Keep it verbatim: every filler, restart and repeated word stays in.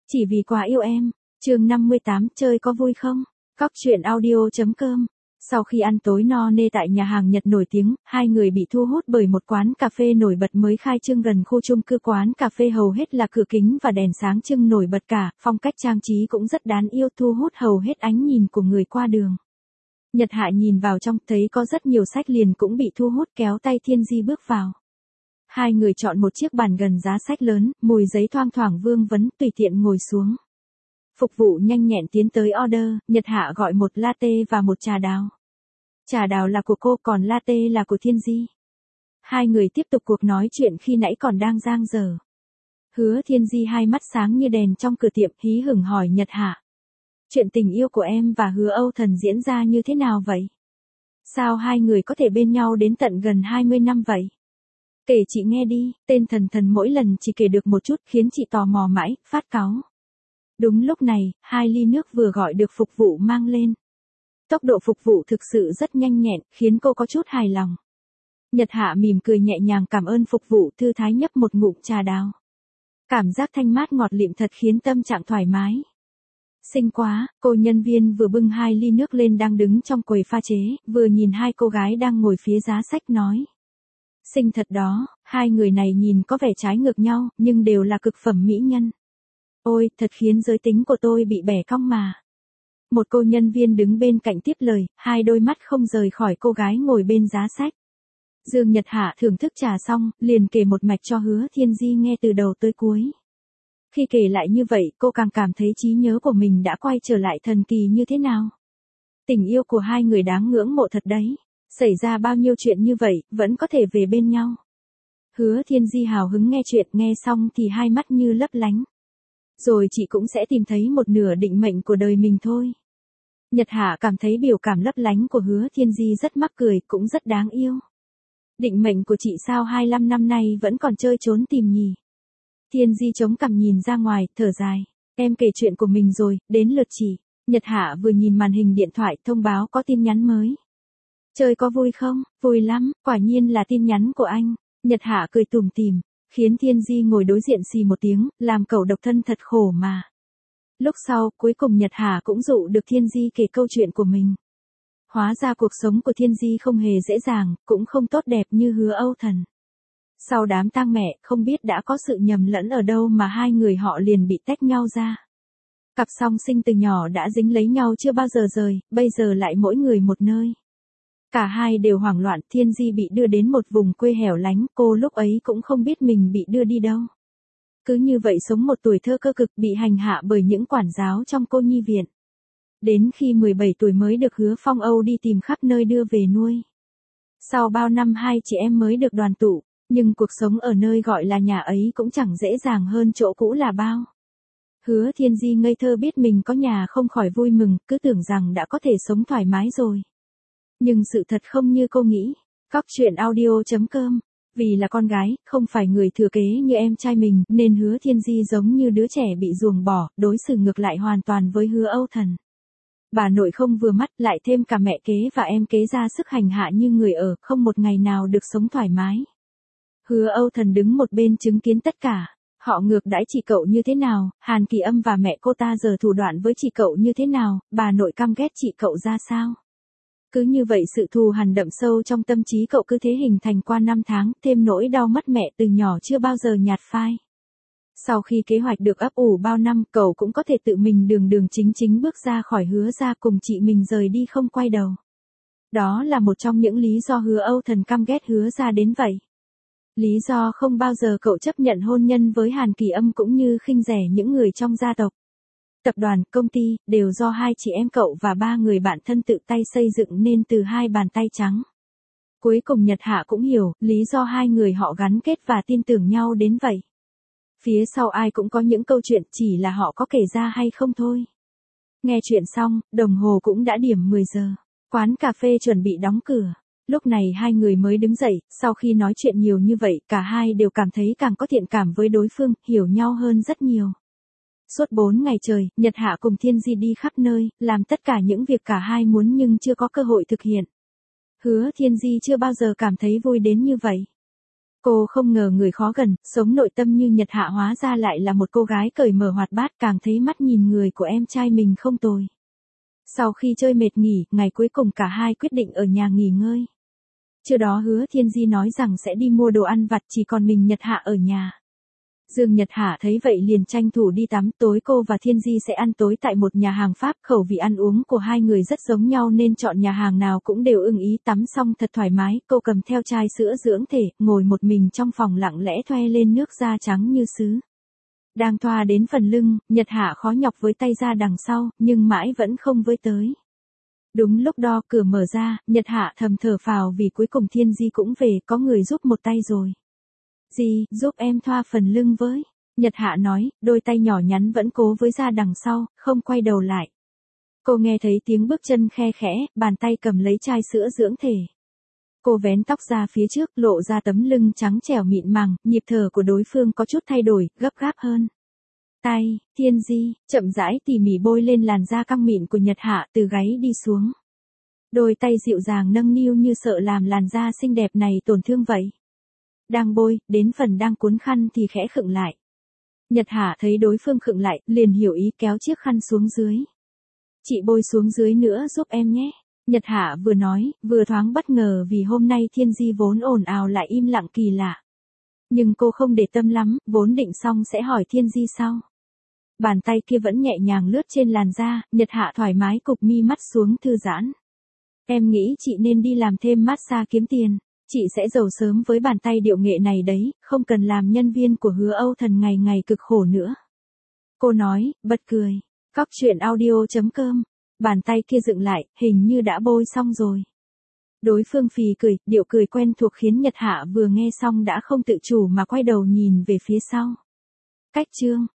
Chỉ vì quá yêu em. Chương năm mươi tám, chơi có vui không? Cóc truyện audio chấm com. Sau khi ăn tối no nê tại nhà hàng Nhật nổi tiếng, hai người bị thu hút bởi một quán cà phê nổi bật mới khai trương gần khu chung cư. Quán cà phê hầu hết là cửa kính và đèn sáng trưng nổi bật cả, phong cách trang trí cũng rất đáng yêu, thu hút hầu hết ánh nhìn của người qua đường. Nhật Hạ nhìn vào trong, thấy có rất nhiều sách liền cũng bị thu hút, kéo tay Thiên Di bước vào. Hai người chọn một chiếc bàn gần giá sách lớn, mùi giấy thoang thoảng vương vấn, tùy tiện ngồi xuống. Phục vụ nhanh nhẹn tiến tới order, Nhật Hạ gọi một latte và một trà đào. Trà đào là của cô, còn latte là của Thiên Di. Hai người tiếp tục cuộc nói chuyện khi nãy còn đang dang dở. Hứa Thiên Di hai mắt sáng như đèn trong cửa tiệm, hí hửng hỏi Nhật Hạ. Chuyện tình yêu của em và Hứa Âu Thần diễn ra như thế nào vậy? Sao hai người có thể bên nhau đến tận gần hai mươi năm vậy? Kể chị nghe đi. Tên Thần Thần mỗi lần chỉ kể được một chút khiến chị tò mò mãi, phát cáu. Đúng lúc này, hai ly nước vừa gọi được phục vụ mang lên. Tốc độ phục vụ thực sự rất nhanh nhẹn, khiến cô có chút hài lòng. Nhật Hạ mỉm cười nhẹ nhàng cảm ơn phục vụ, thư thái nhấp một ngụm trà đào. Cảm giác thanh mát ngọt lịm thật khiến tâm trạng thoải mái. Xinh quá. Cô nhân viên vừa bưng hai ly nước lên đang đứng trong quầy pha chế, vừa nhìn hai cô gái đang ngồi phía giá sách nói. Xinh thật đó. Hai người này nhìn có vẻ trái ngược nhau, nhưng đều là cực phẩm mỹ nhân. Ôi, thật khiến giới tính của tôi bị bẻ cong mà. Một cô nhân viên đứng bên cạnh tiếp lời, hai đôi mắt không rời khỏi cô gái ngồi bên giá sách. Dương Nhật Hạ thưởng thức trà xong, liền kể một mạch cho Hứa Thiên Di nghe từ đầu tới cuối. Khi kể lại như vậy, cô càng cảm thấy trí nhớ của mình đã quay trở lại thần kỳ như thế nào. Tình yêu của hai người đáng ngưỡng mộ thật đấy. Xảy ra bao nhiêu chuyện như vậy, vẫn có thể về bên nhau. Hứa Thiên Di hào hứng nghe chuyện, nghe xong thì hai mắt như lấp lánh. Rồi chị cũng sẽ tìm thấy một nửa định mệnh của đời mình thôi. Nhật Hạ cảm thấy biểu cảm lấp lánh của Hứa Thiên Di rất mắc cười, cũng rất đáng yêu. Định mệnh của chị sao hai mươi lăm năm nay vẫn còn chơi trốn tìm nhỉ? Thiên Di chống cằm nhìn ra ngoài, thở dài. Em kể chuyện của mình rồi, đến lượt chị. Nhật Hạ vừa nhìn màn hình điện thoại, thông báo có tin nhắn mới. Chơi có vui không? Vui lắm, quả nhiên là tin nhắn của anh. Nhật Hạ cười tủm tỉm, khiến Thiên Di ngồi đối diện xì một tiếng, làm cậu độc thân thật khổ mà. Lúc sau, cuối cùng Nhật Hạ cũng dụ được Thiên Di kể câu chuyện của mình. Hóa ra cuộc sống của Thiên Di không hề dễ dàng, cũng không tốt đẹp như Hứa Âu Thần. Sau đám tang mẹ, không biết đã có sự nhầm lẫn ở đâu mà hai người họ liền bị tách nhau ra. Cặp song sinh từ nhỏ đã dính lấy nhau chưa bao giờ rời, bây giờ lại mỗi người một nơi. Cả hai đều hoảng loạn, Thiên Di bị đưa đến một vùng quê hẻo lánh, cô lúc ấy cũng không biết mình bị đưa đi đâu. Cứ như vậy sống một tuổi thơ cơ cực, bị hành hạ bởi những quản giáo trong cô nhi viện. Đến khi mười bảy tuổi mới được Hứa Phong Âu đi tìm khắp nơi đưa về nuôi. Sau bao năm hai chị em mới được đoàn tụ, nhưng cuộc sống ở nơi gọi là nhà ấy cũng chẳng dễ dàng hơn chỗ cũ là bao. Hứa Thiên Di ngây thơ biết mình có nhà không khỏi vui mừng, cứ tưởng rằng đã có thể sống thoải mái rồi. Nhưng sự thật không như cô nghĩ. Cóc truyện audio chấm com. Vì là con gái, không phải người thừa kế như em trai mình, nên Hứa Thiên Di giống như đứa trẻ bị ruồng bỏ, đối xử ngược lại hoàn toàn với Hứa Âu Thần. Bà nội không vừa mắt, lại thêm cả mẹ kế và em kế ra sức hành hạ như người ở, không một ngày nào được sống thoải mái. Hứa Âu Thần đứng một bên chứng kiến tất cả. Họ ngược đãi chị cậu như thế nào, Hàn Kỳ Âm và mẹ cô ta giờ thủ đoạn với chị cậu như thế nào, bà nội căm ghét chị cậu ra sao. Cứ như vậy sự thù hằn đậm sâu trong tâm trí cậu cứ thế hình thành qua năm tháng, thêm nỗi đau mất mẹ từ nhỏ chưa bao giờ nhạt phai. Sau khi kế hoạch được ấp ủ bao năm, cậu cũng có thể tự mình đường đường chính chính bước ra khỏi Hứa gia cùng chị mình rời đi không quay đầu. Đó là một trong những lý do Hứa Âu Thần căm ghét Hứa gia đến vậy. Lý do không bao giờ cậu chấp nhận hôn nhân với Hàn Kỳ Âm cũng như khinh rẻ những người trong gia tộc. Tập đoàn, công ty, đều do hai chị em cậu và ba người bạn thân tự tay xây dựng nên từ hai bàn tay trắng. Cuối cùng Nhật Hạ cũng hiểu, lý do hai người họ gắn kết và tin tưởng nhau đến vậy. Phía sau ai cũng có những câu chuyện, chỉ là họ có kể ra hay không thôi. Nghe chuyện xong, đồng hồ cũng đã điểm mười giờ. Quán cà phê chuẩn bị đóng cửa. Lúc này hai người mới đứng dậy, sau khi nói chuyện nhiều như vậy, cả hai đều cảm thấy càng có thiện cảm với đối phương, hiểu nhau hơn rất nhiều. Suốt bốn ngày trời, Nhật Hạ cùng Thiên Di đi khắp nơi, làm tất cả những việc cả hai muốn nhưng chưa có cơ hội thực hiện. Hứa Thiên Di chưa bao giờ cảm thấy vui đến như vậy. Cô không ngờ người khó gần, sống nội tâm như Nhật Hạ hóa ra lại là một cô gái cởi mở hoạt bát, càng thấy mắt nhìn người của em trai mình không tồi. Sau khi chơi mệt nghỉ, ngày cuối cùng cả hai quyết định ở nhà nghỉ ngơi. Trưa đó Hứa Thiên Di nói rằng sẽ đi mua đồ ăn vặt, chỉ còn mình Nhật Hạ ở nhà. Dương Nhật Hạ thấy vậy liền tranh thủ đi tắm, tối cô và Thiên Di sẽ ăn tối tại một nhà hàng Pháp, khẩu vị ăn uống của hai người rất giống nhau nên chọn nhà hàng nào cũng đều ưng ý, tắm xong thật thoải mái, cô cầm theo chai sữa dưỡng thể, ngồi một mình trong phòng lặng lẽ thoe lên nước da trắng như sứ. Đang thoa đến phần lưng, Nhật Hạ khó nhọc với tay ra đằng sau, nhưng mãi vẫn không với tới. Đúng lúc đó cửa mở ra, Nhật Hạ thầm thở phào vì cuối cùng Thiên Di cũng về, có người giúp một tay rồi. Di, giúp em thoa phần lưng với. Nhật Hạ nói, đôi tay nhỏ nhắn vẫn cố với ra đằng sau, không quay đầu lại. Cô nghe thấy tiếng bước chân khe khẽ, bàn tay cầm lấy chai sữa dưỡng thể. Cô vén tóc ra phía trước, lộ ra tấm lưng trắng trẻo mịn màng, nhịp thở của đối phương có chút thay đổi, gấp gáp hơn. Tay, Thiên Di, chậm rãi tỉ mỉ bôi lên làn da căng mịn của Nhật Hạ từ gáy đi xuống. Đôi tay dịu dàng nâng niu như sợ làm làn da xinh đẹp này tổn thương vậy. Đang bôi, đến phần đang cuốn khăn thì khẽ khựng lại. Nhật Hạ thấy đối phương khựng lại, liền hiểu ý kéo chiếc khăn xuống dưới. Chị bôi xuống dưới nữa giúp em nhé. Nhật Hạ vừa nói, vừa thoáng bất ngờ vì hôm nay Thiên Di vốn ồn ào lại im lặng kỳ lạ. Nhưng cô không để tâm lắm, vốn định xong sẽ hỏi Thiên Di sau. Bàn tay kia vẫn nhẹ nhàng lướt trên làn da, Nhật Hạ thoải mái cụp mi mắt xuống thư giãn. Em nghĩ chị nên đi làm thêm massage kiếm tiền. Chị sẽ giàu sớm với bàn tay điệu nghệ này đấy, không cần làm nhân viên của Hứa Âu Thần ngày ngày cực khổ nữa. Cô nói, bật cười. Cóc truyện audio chấm com. Bàn tay kia dựng lại, hình như đã bôi xong rồi. Đối phương phì cười, điệu cười quen thuộc khiến Nhật Hạ vừa nghe xong đã không tự chủ mà quay đầu nhìn về phía sau. Cách chương.